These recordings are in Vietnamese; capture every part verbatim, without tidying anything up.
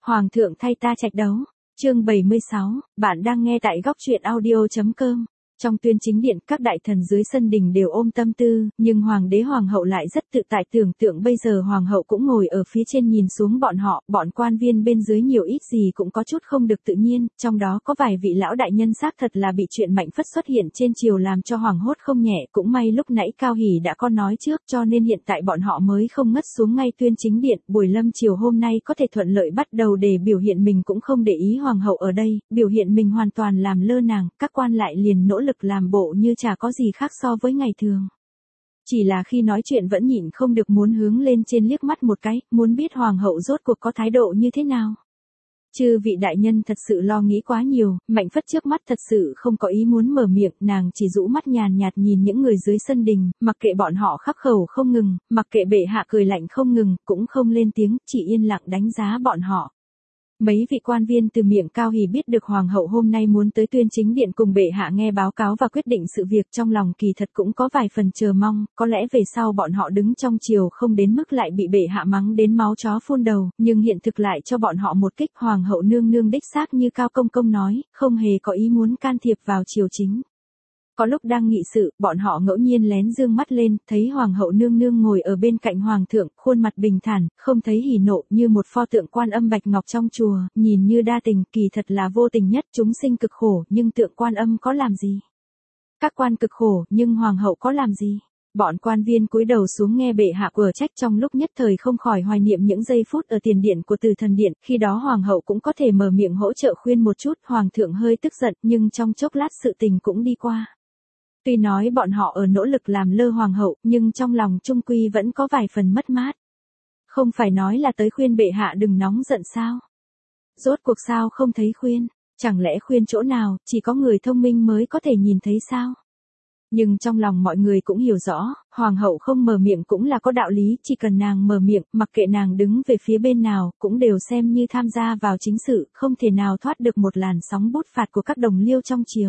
Hoàng thượng thay ta trạch đấu. Chương bảy mươi sáu, bạn đang nghe tại góc truyện audio chấm com. Trong tuyên chính điện, các đại thần dưới sân đình đều ôm tâm tư, nhưng hoàng đế hoàng hậu lại rất tự tại, tưởng tượng bây giờ hoàng hậu cũng ngồi ở phía trên nhìn xuống bọn họ, bọn quan viên bên dưới nhiều ít gì cũng có chút không được tự nhiên, trong đó có vài vị lão đại nhân xác thật là bị chuyện Mạnh Phất xuất hiện trên triều làm cho hoàng hốt không nhẹ, cũng may lúc nãy Cao Hỷ đã có nói trước, cho nên hiện tại bọn họ mới không ngất xuống ngay tuyên chính điện. Buổi lâm chiều hôm nay có thể thuận lợi bắt đầu để biểu hiện mình cũng không để ý hoàng hậu ở đây, biểu hiện mình hoàn toàn làm lơ nàng, các quan lại liền nỗ lực làm bộ như chả có gì khác so với ngày thường. Chỉ là khi nói chuyện vẫn nhịn không được muốn hướng lên trên liếc mắt một cái, muốn biết hoàng hậu rốt cuộc có thái độ như thế nào. Chư vị đại nhân thật sự lo nghĩ quá nhiều, Mạnh Phất trước mắt thật sự không có ý muốn mở miệng, nàng chỉ rũ mắt nhàn nhạt nhìn những người dưới sân đình, mặc kệ bọn họ khắp khẩu không ngừng, mặc kệ bệ hạ cười lạnh không ngừng, cũng không lên tiếng, chỉ yên lặng đánh giá bọn họ. Mấy vị quan viên từ miệng Cao Hỷ biết được hoàng hậu hôm nay muốn tới tuyên chính điện cùng bệ hạ nghe báo cáo và quyết định sự việc, trong lòng kỳ thật cũng có vài phần chờ mong, có lẽ về sau bọn họ đứng trong triều không đến mức lại bị bệ hạ mắng đến máu chó phun đầu, nhưng hiện thực lại cho bọn họ một kích. Hoàng hậu nương nương đích xác như Cao Công Công nói, không hề có ý muốn can thiệp vào triều chính. Có lúc đang nghị sự, bọn họ ngẫu nhiên lén dương mắt lên, thấy hoàng hậu nương nương ngồi ở bên cạnh hoàng thượng, khuôn mặt bình thản, không thấy hỉ nộ, như một pho tượng Quan Âm bạch ngọc trong chùa, nhìn như đa tình, kỳ thật là vô tình nhất. Chúng sinh cực khổ, nhưng tượng Quan Âm có làm gì? Các quan cực khổ, nhưng hoàng hậu có làm gì? Bọn quan viên cúi đầu xuống nghe bệ hạ quở trách, trong lúc nhất thời không khỏi hoài niệm những giây phút ở tiền điện của Từ Thần điện, khi đó hoàng hậu cũng có thể mở miệng hỗ trợ khuyên một chút. Hoàng thượng hơi tức giận, nhưng trong chốc lát sự tình cũng đi qua. Tuy nói bọn họ ở nỗ lực làm lơ hoàng hậu, nhưng trong lòng trung quy vẫn có vài phần mất mát. Không phải nói là tới khuyên bệ hạ đừng nóng giận sao? Rốt cuộc sao không thấy khuyên? Chẳng lẽ khuyên chỗ nào, chỉ có người thông minh mới có thể nhìn thấy sao? Nhưng trong lòng mọi người cũng hiểu rõ, hoàng hậu không mở miệng cũng là có đạo lý, chỉ cần nàng mở miệng, mặc kệ nàng đứng về phía bên nào, cũng đều xem như tham gia vào chính sự, không thể nào thoát được một làn sóng bút phạt của các đồng liêu trong triều.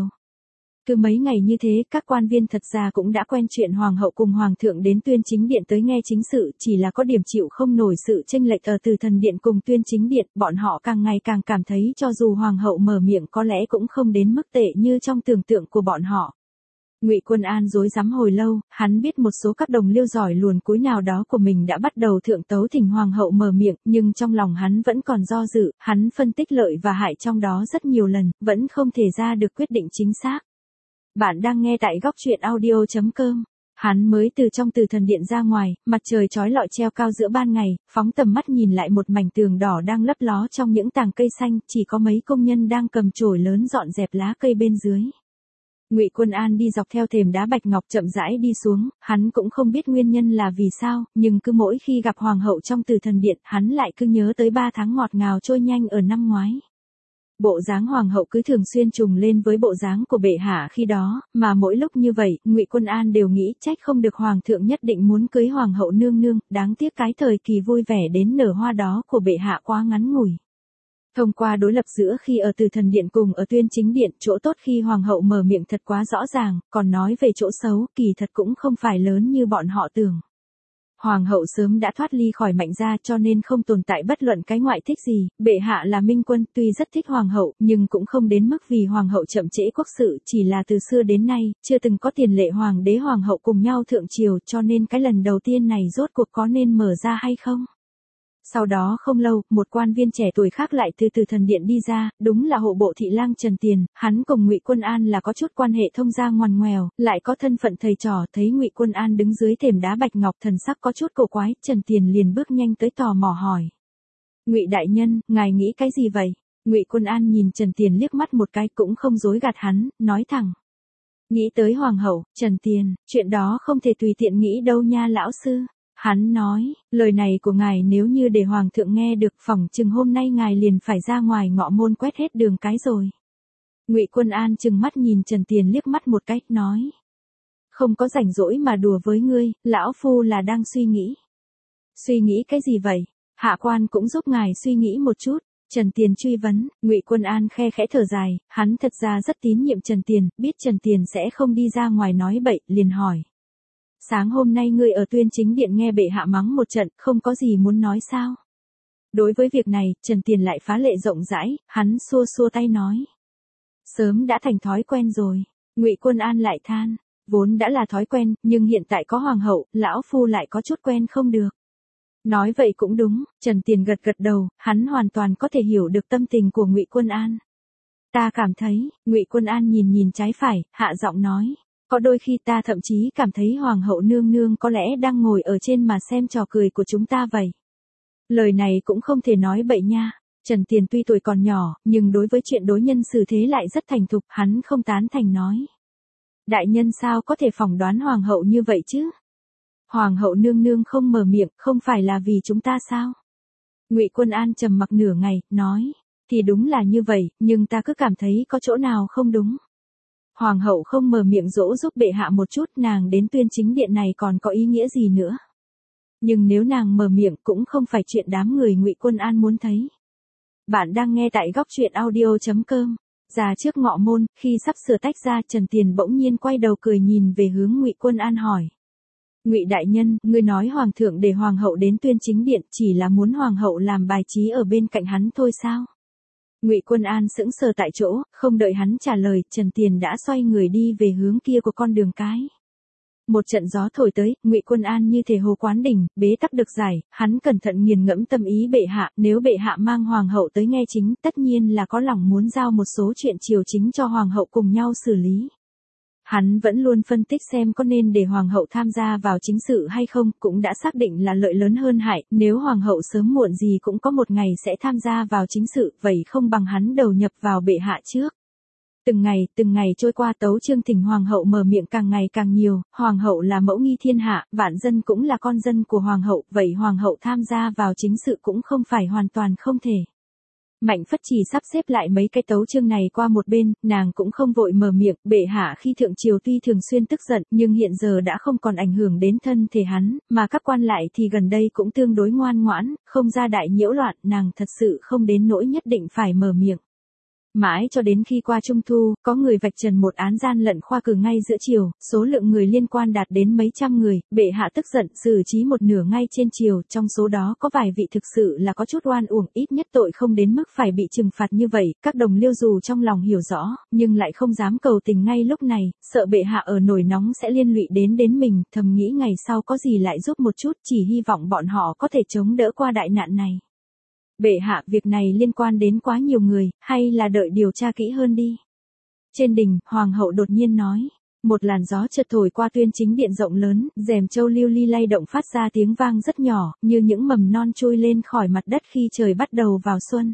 Cứ mấy ngày như thế, các quan viên thật ra cũng đã quen chuyện hoàng hậu cùng hoàng thượng đến tuyên chính điện tới nghe chính sự, chỉ là có điểm chịu không nổi sự chênh lệch ở Từ Thần điện cùng tuyên chính điện, bọn họ càng ngày càng cảm thấy cho dù hoàng hậu mở miệng có lẽ cũng không đến mức tệ như trong tưởng tượng của bọn họ. Ngụy Quân An rối rắm hồi lâu, hắn biết một số các đồng liêu giỏi luồn cúi nào đó của mình đã bắt đầu thượng tấu thỉnh hoàng hậu mở miệng, nhưng trong lòng hắn vẫn còn do dự, hắn phân tích lợi và hại trong đó rất nhiều lần, vẫn không thể ra được quyết định chính xác. Bạn đang nghe tại góc truyện audio chấm com. Hắn mới từ trong Từ Thần điện ra ngoài, mặt trời chói lọi treo cao giữa ban ngày, phóng tầm mắt nhìn lại một mảnh tường đỏ đang lấp ló trong những tàng cây xanh, chỉ có mấy công nhân đang cầm chổi lớn dọn dẹp lá cây bên dưới. Ngụy Quân An đi dọc theo thềm đá bạch ngọc chậm rãi đi xuống, hắn cũng không biết nguyên nhân là vì sao, nhưng cứ mỗi khi gặp hoàng hậu trong Từ Thần điện, hắn lại cứ nhớ tới ba tháng ngọt ngào trôi nhanh ở năm ngoái. Bộ dáng hoàng hậu cứ thường xuyên trùng lên với bộ dáng của bệ hạ khi đó, mà mỗi lúc như vậy, Ngụy Quân An đều nghĩ trách không được hoàng thượng nhất định muốn cưới hoàng hậu nương nương, đáng tiếc cái thời kỳ vui vẻ đến nở hoa đó của bệ hạ quá ngắn ngủi. Thông qua đối lập giữa khi ở Từ Thần điện cùng ở tuyên chính điện, chỗ tốt khi hoàng hậu mở miệng thật quá rõ ràng, còn nói về chỗ xấu, kỳ thật cũng không phải lớn như bọn họ tưởng. Hoàng hậu sớm đã thoát ly khỏi Mạnh gia cho nên không tồn tại bất luận cái ngoại thích gì, bệ hạ là minh quân tuy rất thích hoàng hậu, nhưng cũng không đến mức vì hoàng hậu chậm trễ quốc sự, chỉ là từ xưa đến nay, chưa từng có tiền lệ hoàng đế hoàng hậu cùng nhau thượng triều, cho nên cái lần đầu tiên này rốt cuộc có nên mở ra hay không? Sau đó không lâu, một quan viên trẻ tuổi khác lại từ Từ Thần điện đi ra, đúng là hộ bộ thị lang Trần Tiền, hắn cùng Ngụy Quân An là có chút quan hệ thông gia ngoằn ngoèo, lại có thân phận thầy trò, thấy Ngụy Quân An đứng dưới thềm đá bạch ngọc thần sắc có chút cổ quái, Trần Tiền liền bước nhanh tới tò mò hỏi. Ngụy đại nhân, ngài nghĩ cái gì vậy? Ngụy Quân An nhìn Trần Tiền liếc mắt một cái cũng không dối gạt hắn, nói thẳng. Nghĩ tới hoàng hậu, Trần Tiền, chuyện đó không thể tùy tiện nghĩ đâu nha lão sư. Hắn nói, lời này của ngài nếu như để hoàng thượng nghe được, phỏng chừng hôm nay ngài liền phải ra ngoài ngọ môn quét hết đường cái rồi. Ngụy Quân An trừng mắt nhìn Trần Tiền liếc mắt một cái, nói. Không có rảnh rỗi mà đùa với ngươi, lão phu là đang suy nghĩ. Suy nghĩ cái gì vậy? Hạ quan cũng giúp ngài suy nghĩ một chút. Trần Tiền truy vấn, Ngụy Quân An khe khẽ thở dài, hắn thật ra rất tín nhiệm Trần Tiền, biết Trần Tiền sẽ không đi ra ngoài nói bậy, liền hỏi. Sáng hôm nay ngươi ở tuyên chính điện nghe bệ hạ mắng một trận, không có gì muốn nói sao? Đối với việc này, Trần Tiền lại phá lệ rộng rãi, hắn xua xua tay nói. Sớm đã thành thói quen rồi. Ngụy Quân An lại than, vốn đã là thói quen, nhưng hiện tại có hoàng hậu, lão phu lại có chút quen không được. Nói vậy cũng đúng, Trần Tiền gật gật đầu, hắn hoàn toàn có thể hiểu được tâm tình của Ngụy Quân An. Ta cảm thấy, Ngụy Quân An nhìn nhìn trái phải, hạ giọng nói, có đôi khi ta thậm chí cảm thấy hoàng hậu nương nương có lẽ đang ngồi ở trên mà xem trò cười của chúng ta vậy. Lời này cũng không thể nói bậy nha. Trần Tiền tuy tuổi còn nhỏ, nhưng đối với chuyện đối nhân xử thế lại rất thành thục, hắn không tán thành nói. Đại nhân sao có thể phỏng đoán hoàng hậu như vậy chứ? Hoàng hậu nương nương không mở miệng, không phải là vì chúng ta sao? Ngụy Quân An trầm mặc nửa ngày, nói, thì đúng là như vậy, nhưng ta cứ cảm thấy có chỗ nào không đúng. Hoàng hậu không mở miệng dỗ giúp bệ hạ một chút, nàng đến tuyên chính điện này còn có ý nghĩa gì nữa? Nhưng nếu nàng mở miệng cũng không phải chuyện đám người Ngụy Quân An muốn thấy. Bạn đang nghe tại góc truyện audio.com. Già trước ngọ môn, khi sắp sửa tách ra, Trần Tiền bỗng nhiên quay đầu cười nhìn về hướng Ngụy Quân An hỏi. Ngụy đại nhân, ngươi nói hoàng thượng để hoàng hậu đến tuyên chính điện chỉ là muốn hoàng hậu làm bài trí ở bên cạnh hắn thôi sao? Ngụy Quân An sững sờ tại chỗ, không đợi hắn trả lời, Trần Tiền đã xoay người đi về hướng kia của con đường cái. Một trận gió thổi tới, Ngụy Quân An như thể hồ quán đỉnh, bế tắc được giải, hắn cẩn thận nghiền ngẫm tâm ý bệ hạ, nếu bệ hạ mang hoàng hậu tới nghe chính, tất nhiên là có lòng muốn giao một số chuyện triều chính cho hoàng hậu cùng nhau xử lý. Hắn vẫn luôn phân tích xem có nên để hoàng hậu tham gia vào chính sự hay không, cũng đã xác định là lợi lớn hơn hại, nếu hoàng hậu sớm muộn gì cũng có một ngày sẽ tham gia vào chính sự, vậy không bằng hắn đầu nhập vào bệ hạ trước. Từng ngày, từng ngày trôi qua, tấu chương thỉnh hoàng hậu mở miệng càng ngày càng nhiều, hoàng hậu là mẫu nghi thiên hạ, vạn dân cũng là con dân của hoàng hậu, vậy hoàng hậu tham gia vào chính sự cũng không phải hoàn toàn không thể. Mạnh Phất Trì sắp xếp lại mấy cái tấu chương này qua một bên, nàng cũng không vội mở miệng, bệ hạ khi thượng triều tuy thường xuyên tức giận, nhưng hiện giờ đã không còn ảnh hưởng đến thân thể hắn, mà các quan lại thì gần đây cũng tương đối ngoan ngoãn, không ra đại nhiễu loạn, nàng thật sự không đến nỗi nhất định phải mở miệng. Mãi cho đến khi qua Trung Thu, có người vạch trần một án gian lận khoa cử ngay giữa triều, số lượng người liên quan đạt đến mấy trăm người, bệ hạ tức giận, xử trí một nửa ngay trên triều, trong số đó có vài vị thực sự là có chút oan uổng, ít nhất tội không đến mức phải bị trừng phạt như vậy, các đồng liêu dù trong lòng hiểu rõ, nhưng lại không dám cầu tình ngay lúc này, sợ bệ hạ ở nổi nóng sẽ liên lụy đến đến mình, thầm nghĩ ngày sau có gì lại giúp một chút, chỉ hy vọng bọn họ có thể chống đỡ qua đại nạn này. Bệ hạ, việc này liên quan đến quá nhiều người, hay là đợi điều tra kỹ hơn đi. Trên đình, hoàng hậu đột nhiên nói. Một làn gió chợt thổi qua tuyên chính điện rộng lớn, rèm châu lưu ly lay động phát ra tiếng vang rất nhỏ, như những mầm non trôi lên khỏi mặt đất khi trời bắt đầu vào xuân.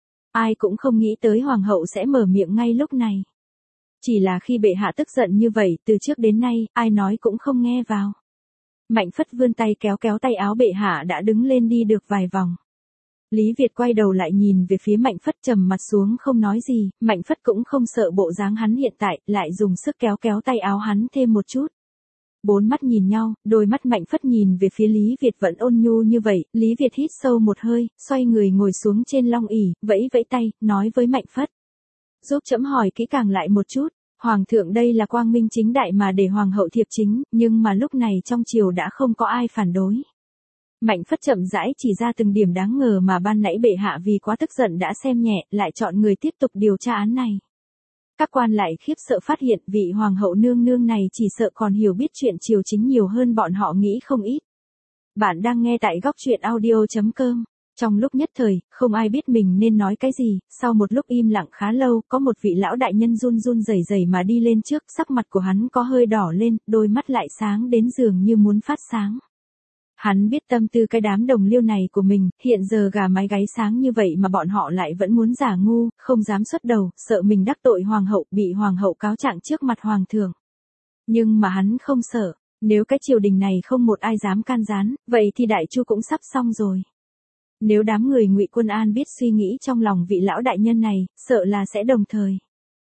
Ai cũng không nghĩ tới hoàng hậu sẽ mở miệng ngay lúc này. Chỉ là khi bệ hạ tức giận như vậy, từ trước đến nay, ai nói cũng không nghe vào. Mạnh Phất vươn tay kéo kéo tay áo bệ hạ đã đứng lên đi được vài vòng. Lý Việt quay đầu lại nhìn về phía Mạnh Phất trầm mặt xuống không nói gì, Mạnh Phất cũng không sợ bộ dáng hắn hiện tại, lại dùng sức kéo kéo tay áo hắn thêm một chút. Bốn mắt nhìn nhau, đôi mắt Mạnh Phất nhìn về phía Lý Việt vẫn ôn nhu như vậy, Lý Việt hít sâu một hơi, xoay người ngồi xuống trên long ỷ, vẫy vẫy tay, nói với Mạnh Phất. Giúp chấm hỏi kỹ càng lại một chút, Hoàng thượng đây là quang minh chính đại mà để Hoàng hậu thiệp chính, nhưng mà lúc này trong triều đã không có ai phản đối. Mạnh Phất chậm rãi chỉ ra từng điểm đáng ngờ mà ban nãy bệ hạ vì quá tức giận đã xem nhẹ, lại chọn người tiếp tục điều tra án này. Các quan lại khiếp sợ phát hiện vị hoàng hậu nương nương này chỉ sợ còn hiểu biết chuyện triều chính nhiều hơn bọn họ nghĩ không ít. Bạn đang nghe tại góc truyện audio.com. Trong lúc nhất thời, không ai biết mình nên nói cái gì, sau một lúc im lặng khá lâu, có một vị lão đại nhân run run rẩy rẩy mà đi lên trước, sắc mặt của hắn có hơi đỏ lên, đôi mắt lại sáng đến dường như muốn phát sáng. Hắn biết tâm tư cái đám đồng liêu này của mình, hiện giờ gà mái gáy sáng như vậy mà bọn họ lại vẫn muốn giả ngu, không dám xuất đầu, sợ mình đắc tội hoàng hậu, bị hoàng hậu cáo trạng trước mặt hoàng thượng. Nhưng mà hắn không sợ, nếu cái triều đình này không một ai dám can gián, vậy thì đại chu cũng sắp xong rồi. Nếu đám người Ngụy Quân An biết suy nghĩ trong lòng vị lão đại nhân này, sợ là sẽ đồng thời.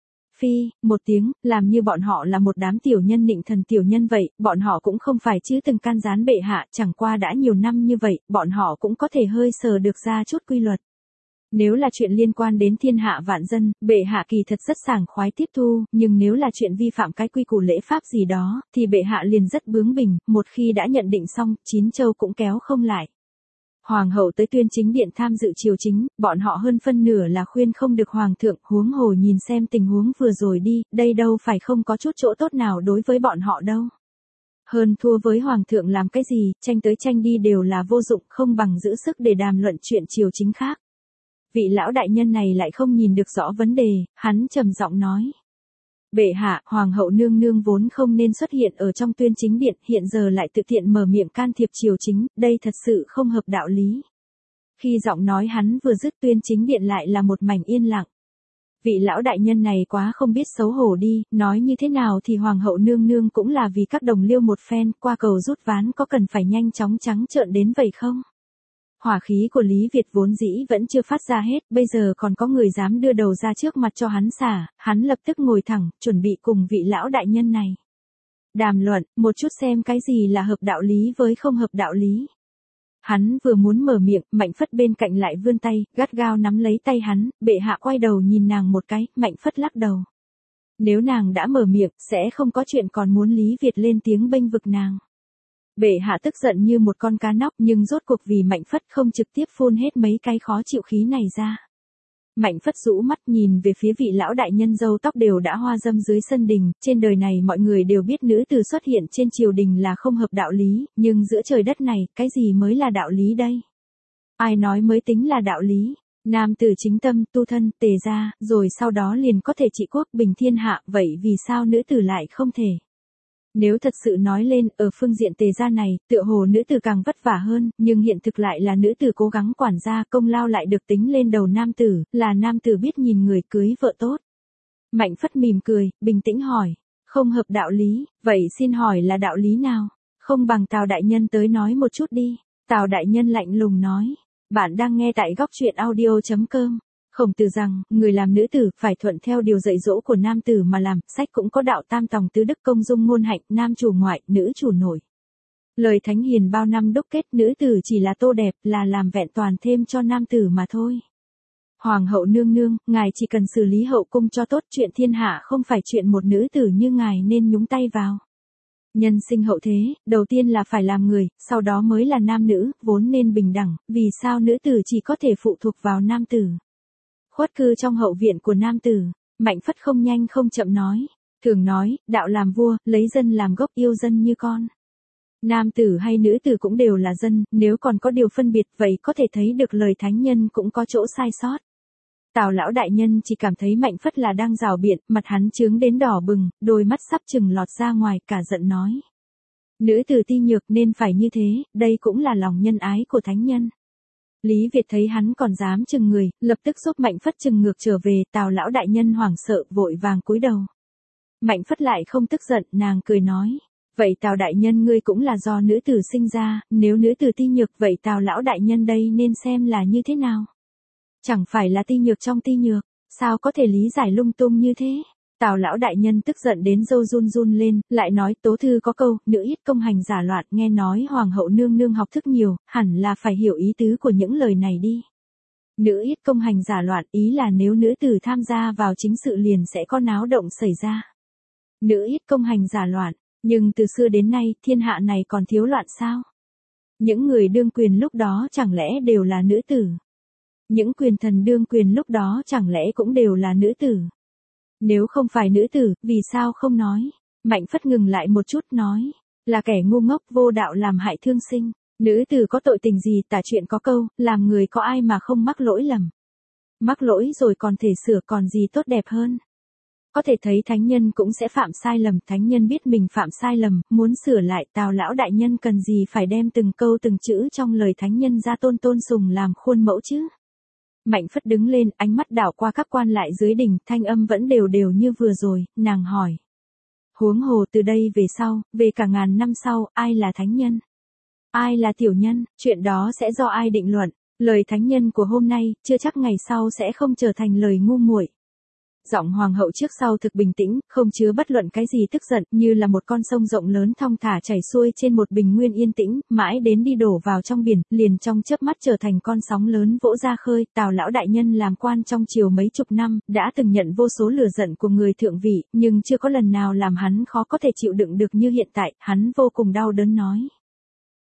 Phi, một tiếng, làm như bọn họ là một đám tiểu nhân nịnh thần tiểu nhân vậy, bọn họ cũng không phải chứ từng can gián bệ hạ, chẳng qua đã nhiều năm như vậy, bọn họ cũng có thể hơi sờ được ra chút quy luật. Nếu là chuyện liên quan đến thiên hạ vạn dân, bệ hạ kỳ thật rất sảng khoái tiếp thu, nhưng nếu là chuyện vi phạm cái quy củ lễ pháp gì đó, thì bệ hạ liền rất bướng bỉnh, một khi đã nhận định xong, chín châu cũng kéo không lại. Hoàng hậu tới tuyên chính điện tham dự triều chính, bọn họ hơn phân nửa là khuyên không được hoàng thượng, huống hồ nhìn xem tình huống vừa rồi đi, đây đâu phải không có chút chỗ tốt nào đối với bọn họ đâu. Hơn thua với hoàng thượng làm cái gì, tranh tới tranh đi đều là vô dụng, không bằng giữ sức để đàm luận chuyện triều chính khác. Vị lão đại nhân này lại không nhìn được rõ vấn đề, hắn trầm giọng nói. Bệ hạ, hoàng hậu nương nương vốn không nên xuất hiện ở trong tuyên chính điện, hiện giờ lại tự tiện mở miệng can thiệp triều chính, đây thật sự không hợp đạo lý. Khi giọng nói hắn vừa dứt, tuyên chính điện lại là một mảnh yên lặng. Vị lão đại nhân này quá không biết xấu hổ đi, nói như thế nào thì hoàng hậu nương nương cũng là vì các đồng liêu một phen, qua cầu rút ván có cần phải nhanh chóng trắng trợn đến vậy không? Hỏa khí của Lý Việt vốn dĩ vẫn chưa phát ra hết, bây giờ còn có người dám đưa đầu ra trước mặt cho hắn xả, hắn lập tức ngồi thẳng, chuẩn bị cùng vị lão đại nhân này đàm luận, một chút xem cái gì là hợp đạo lý với không hợp đạo lý. Hắn vừa muốn mở miệng, Mạnh Phất bên cạnh lại vươn tay, gắt gao nắm lấy tay hắn, bệ hạ quay đầu nhìn nàng một cái, Mạnh Phất lắc đầu. Nếu nàng đã mở miệng, sẽ không có chuyện còn muốn Lý Việt lên tiếng bênh vực nàng. Bệ hạ tức giận như một con cá nóc, nhưng rốt cuộc vì Mạnh Phất không trực tiếp phun hết mấy cái khó chịu khí này ra. Mạnh Phất rũ mắt nhìn về phía vị lão đại nhân râu tóc đều đã hoa dâm dưới sân đình, trên đời này mọi người đều biết nữ tử xuất hiện trên triều đình là không hợp đạo lý, nhưng giữa trời đất này, cái gì mới là đạo lý đây? Ai nói mới tính là đạo lý? Nam tử chính tâm, tu thân, tề gia, rồi sau đó liền có thể trị quốc bình thiên hạ, vậy vì sao nữ tử lại không thể? Nếu thật sự nói lên, ở phương diện tề gia này, tựa hồ nữ tử càng vất vả hơn, nhưng hiện thực lại là nữ tử cố gắng quản gia, công lao lại được tính lên đầu nam tử, là nam tử biết nhìn người cưới vợ tốt. Mạnh Phất mỉm cười, bình tĩnh hỏi, không hợp đạo lý, vậy xin hỏi là đạo lý nào? Không bằng Tào đại nhân tới nói một chút đi. Tào đại nhân lạnh lùng nói, bạn đang nghe tại góc truyện audio chấm com. Khổng Tử rằng, người làm nữ tử phải thuận theo điều dạy dỗ của nam tử mà làm, sách cũng có đạo tam tòng tứ đức công dung ngôn hạnh, nam chủ ngoại, nữ chủ nội. Lời thánh hiền bao năm đúc kết, nữ tử chỉ là tô đẹp, là làm vẹn toàn thêm cho nam tử mà thôi. Hoàng hậu nương nương, ngài chỉ cần xử lý hậu cung cho tốt, chuyện thiên hạ không phải chuyện một nữ tử như ngài nên nhúng tay vào. Nhân sinh hậu thế, đầu tiên là phải làm người, sau đó mới là nam nữ, vốn nên bình đẳng, vì sao nữ tử chỉ có thể phụ thuộc vào nam tử? Khuất cư trong hậu viện của nam tử, Mạnh Phất không nhanh không chậm nói, thường nói, đạo làm vua, lấy dân làm gốc, yêu dân như con. Nam tử hay nữ tử cũng đều là dân, nếu còn có điều phân biệt vậy có thể thấy được lời thánh nhân cũng có chỗ sai sót. Tào lão đại nhân chỉ cảm thấy Mạnh Phất là đang rào biện, mặt hắn chướng đến đỏ bừng, đôi mắt sắp chừng lọt ra ngoài, cả giận nói. Nữ tử ti nhược nên phải như thế, đây cũng là lòng nhân ái của thánh nhân. Lý Việt thấy hắn còn dám chừng người, lập tức giúp Mạnh Phất chừng ngược trở về, Tào lão đại nhân hoảng sợ, vội vàng cúi đầu. Mạnh Phất lại không tức giận, nàng cười nói, vậy Tào đại nhân ngươi cũng là do nữ tử sinh ra, nếu nữ tử ti nhược vậy Tào lão đại nhân đây nên xem là như thế nào? Chẳng phải là ti nhược trong ti nhược, sao có thể lý giải lung tung như thế? Tào lão đại nhân tức giận đến râu run run lên, lại nói tố thư có câu, nữ ít công hành giả loạn, nghe nói hoàng hậu nương nương học thức nhiều, hẳn là phải hiểu ý tứ của những lời này đi. Nữ ít công hành giả loạn, ý là nếu nữ tử tham gia vào chính sự liền sẽ có náo động xảy ra. Nữ ít công hành giả loạn, nhưng từ xưa đến nay, thiên hạ này còn thiếu loạn sao? Những người đương quyền lúc đó chẳng lẽ đều là nữ tử? Những quyền thần đương quyền lúc đó chẳng lẽ cũng đều là nữ tử? Nếu không phải nữ tử, vì sao không nói? Mạnh Phất ngừng lại một chút nói, là kẻ ngu ngốc vô đạo làm hại thương sinh. Nữ tử có tội tình gì, tả chuyện có câu, làm người có ai mà không mắc lỗi lầm. Mắc lỗi rồi còn thể sửa, còn gì tốt đẹp hơn. Có thể thấy thánh nhân cũng sẽ phạm sai lầm, thánh nhân biết mình phạm sai lầm, muốn sửa lại, Tào lão đại nhân cần gì phải đem từng câu từng chữ trong lời thánh nhân ra tôn tôn sùng làm khuôn mẫu chứ. Mạnh Phất đứng lên, ánh mắt đảo qua các quan lại dưới đỉnh, thanh âm vẫn đều đều như vừa rồi, nàng hỏi. Huống hồ từ đây về sau, về cả ngàn năm sau, ai là thánh nhân? Ai là tiểu nhân? Chuyện đó sẽ do ai định luận? Lời thánh nhân của hôm nay, chưa chắc ngày sau sẽ không trở thành lời ngu muội. Giọng hoàng hậu trước sau thực bình tĩnh, không chứa bất luận cái gì tức giận, như là một con sông rộng lớn thong thả chảy xuôi trên một bình nguyên yên tĩnh, mãi đến đi đổ vào trong biển, liền trong chớp mắt trở thành con sóng lớn vỗ ra khơi. Tào lão đại nhân làm quan trong triều mấy chục năm, đã từng nhận vô số lửa giận của người thượng vị, nhưng chưa có lần nào làm hắn khó có thể chịu đựng được như hiện tại, hắn vô cùng đau đớn nói.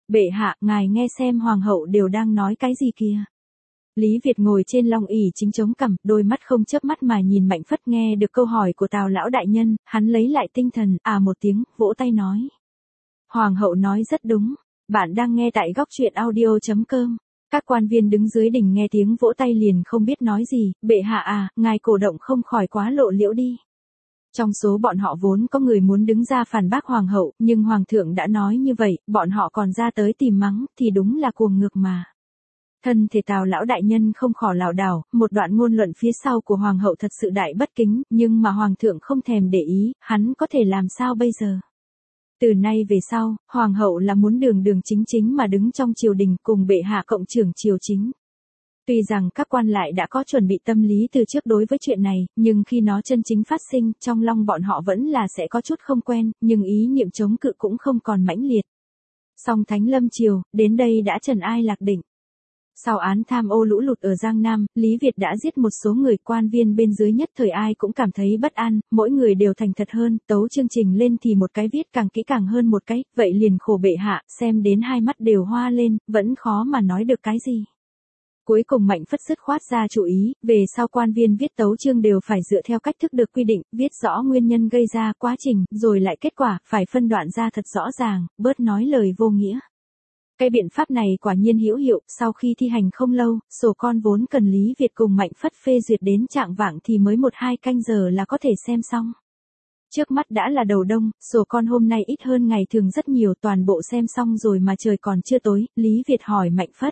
Bệ hạ, ngài nghe xem hoàng hậu đều đang nói cái gì kìa. Lý Việt ngồi trên long ỷ chính chống cằm, đôi mắt không chớp mắt mà nhìn Mạnh Phất. Nghe được câu hỏi của Tào lão đại nhân, hắn lấy lại tinh thần, à một tiếng, vỗ tay nói. Hoàng hậu nói rất đúng, bạn đang nghe tại góc truyện audio chấm com. Các quan viên đứng dưới đình nghe tiếng vỗ tay liền không biết nói gì, bệ hạ à, ngài cổ động không khỏi quá lộ liễu đi. Trong số bọn họ vốn có người muốn đứng ra phản bác hoàng hậu, nhưng hoàng thượng đã nói như vậy, bọn họ còn ra tới tìm mắng, thì đúng là cuồng ngược mà. Thân thể Tào lão đại nhân không khỏi lảo đảo, một đoạn ngôn luận phía sau của hoàng hậu thật sự đại bất kính, nhưng mà hoàng thượng không thèm để ý, hắn có thể làm sao bây giờ? Từ nay về sau, hoàng hậu là muốn đường đường chính chính mà đứng trong triều đình cùng bệ hạ cộng trưởng triều chính. Tuy rằng các quan lại đã có chuẩn bị tâm lý từ trước đối với chuyện này, nhưng khi nó chân chính phát sinh, trong lòng bọn họ vẫn là sẽ có chút không quen, nhưng ý niệm chống cự cũng không còn mãnh liệt. Song Thánh Lâm Triều, đến đây đã trần ai lạc định. Sau án tham ô lũ lụt ở Giang Nam, Lý Việt đã giết một số người, quan viên bên dưới nhất thời ai cũng cảm thấy bất an, mỗi người đều thành thật hơn, tấu chương trình lên thì một cái viết càng kỹ càng hơn một cái, vậy liền khổ bệ hạ, xem đến hai mắt đều hoa lên, vẫn khó mà nói được cái gì. Cuối cùng Mạnh Phất dứt khoát ra chủ ý, về sau quan viên viết tấu chương đều phải dựa theo cách thức được quy định, viết rõ nguyên nhân gây ra quá trình, rồi lại kết quả, phải phân đoạn ra thật rõ ràng, bớt nói lời vô nghĩa. Cái biện pháp này quả nhiên hữu hiệu, sau khi thi hành không lâu, sổ con vốn cần Lý Việt cùng Mạnh Phất phê duyệt đến trạng vạng thì mới một hai canh giờ là có thể xem xong. Trước mắt đã là đầu đông, sổ con hôm nay ít hơn ngày thường rất nhiều, toàn bộ xem xong rồi mà trời còn chưa tối, Lý Việt hỏi Mạnh Phất.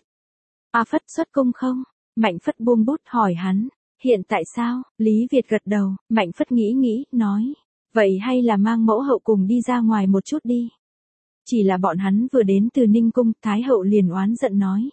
A Phất xuất cung không? Mạnh Phất buông bút hỏi hắn. Hiện tại sao? Lý Việt gật đầu, Mạnh Phất nghĩ nghĩ, nói. Vậy hay là mang mẫu hậu cùng đi ra ngoài một chút đi. Chỉ là bọn hắn vừa đến từ Ninh Cung, Thái hậu liền oán giận nói.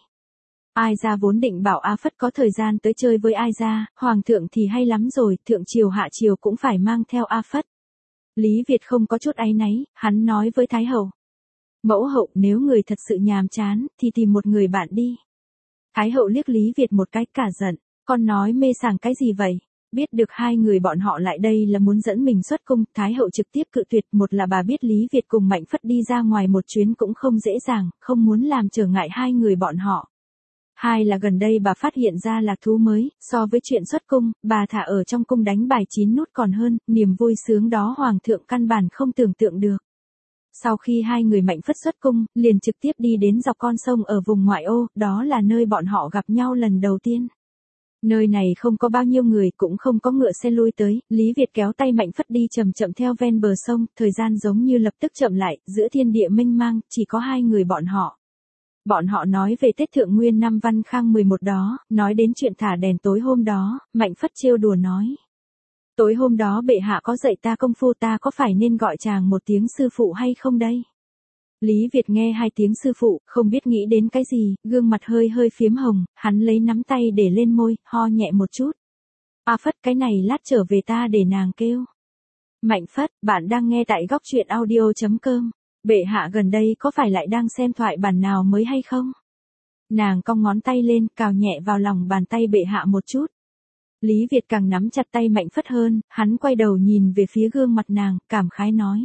Ai ra vốn định bảo A Phất có thời gian tới chơi với ai ra, hoàng thượng thì hay lắm rồi, thượng triều hạ triều cũng phải mang theo A Phất. Lý Việt không có chút áy náy, hắn nói với Thái hậu. Mẫu hậu, nếu người thật sự nhàm chán, thì tìm một người bạn đi. Thái hậu liếc Lý Việt một cái cả giận, con nói mê sảng cái gì vậy? Biết được hai người bọn họ lại đây là muốn dẫn mình xuất cung, Thái hậu trực tiếp cự tuyệt, một là bà biết Lý Việt cùng Mạnh Phất đi ra ngoài một chuyến cũng không dễ dàng, không muốn làm trở ngại hai người bọn họ. Hai là gần đây bà phát hiện ra lạc thú mới, so với chuyện xuất cung, bà thả ở trong cung đánh bài chín nút còn hơn, niềm vui sướng đó hoàng thượng căn bản không tưởng tượng được. Sau khi hai người Mạnh Phất xuất cung, liền trực tiếp đi đến dọc con sông ở vùng ngoại ô, đó là nơi bọn họ gặp nhau lần đầu tiên. Nơi này không có bao nhiêu người, cũng không có ngựa xe lui tới, Lý Việt kéo tay Mạnh Phất đi chậm chậm theo ven bờ sông, thời gian giống như lập tức chậm lại, giữa thiên địa mênh mang, chỉ có hai người bọn họ. Bọn họ nói về Tết Thượng Nguyên năm Văn Khang mười một đó, nói đến chuyện thả đèn tối hôm đó, Mạnh Phất trêu đùa nói. Tối hôm đó bệ hạ có dạy ta công phu, ta có phải nên gọi chàng một tiếng sư phụ hay không đây? Lý Việt nghe hai tiếng sư phụ, không biết nghĩ đến cái gì, gương mặt hơi hơi phiếm hồng, hắn lấy nắm tay để lên môi, ho nhẹ một chút. A Phất, cái này lát trở về ta để nàng kêu. Mạnh Phất, bạn đang nghe tại góc truyện audio chấm com. Bệ hạ gần đây có phải lại đang xem thoại bản nào mới hay không? Nàng cong ngón tay lên, cào nhẹ vào lòng bàn tay bệ hạ một chút. Lý Việt càng nắm chặt tay Mạnh Phất hơn, hắn quay đầu nhìn về phía gương mặt nàng, cảm khái nói.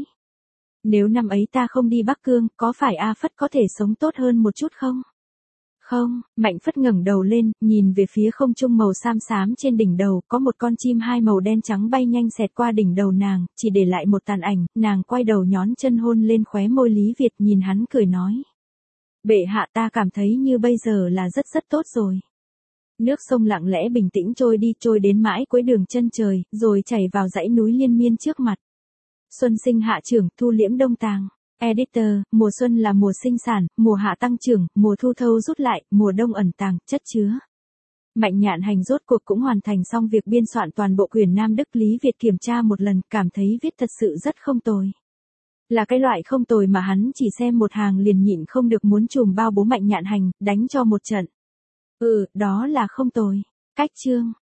Nếu năm ấy ta không đi Bắc Cương, có phải A Phất có thể sống tốt hơn một chút không? Không, Mạnh Phất ngẩng đầu lên, nhìn về phía không trung màu xám xám trên đỉnh đầu, có một con chim hai màu đen trắng bay nhanh xẹt qua đỉnh đầu nàng, chỉ để lại một tàn ảnh, nàng quay đầu nhón chân hôn lên khóe môi Lý Việt, nhìn hắn cười nói. Bệ hạ, ta cảm thấy như bây giờ là rất rất tốt rồi. Nước sông lặng lẽ bình tĩnh trôi đi, trôi đến mãi cuối đường chân trời, rồi chảy vào dãy núi liên miên trước mặt. Xuân sinh hạ trưởng, thu liễm đông tàng. Editor, mùa xuân là mùa sinh sản, mùa hạ tăng trưởng, mùa thu thâu rút lại, mùa đông ẩn tàng, chất chứa. Mạnh Nhạn Hành rốt cuộc cũng hoàn thành xong việc biên soạn toàn bộ quyển Nam Đức. Lý Việt kiểm tra một lần, cảm thấy viết thật sự rất không tồi. Là cái loại không tồi mà hắn chỉ xem một hàng liền nhịn không được muốn chùm bao bố Mạnh Nhạn Hành, đánh cho một trận. Ừ, đó là không tồi. Cách chương.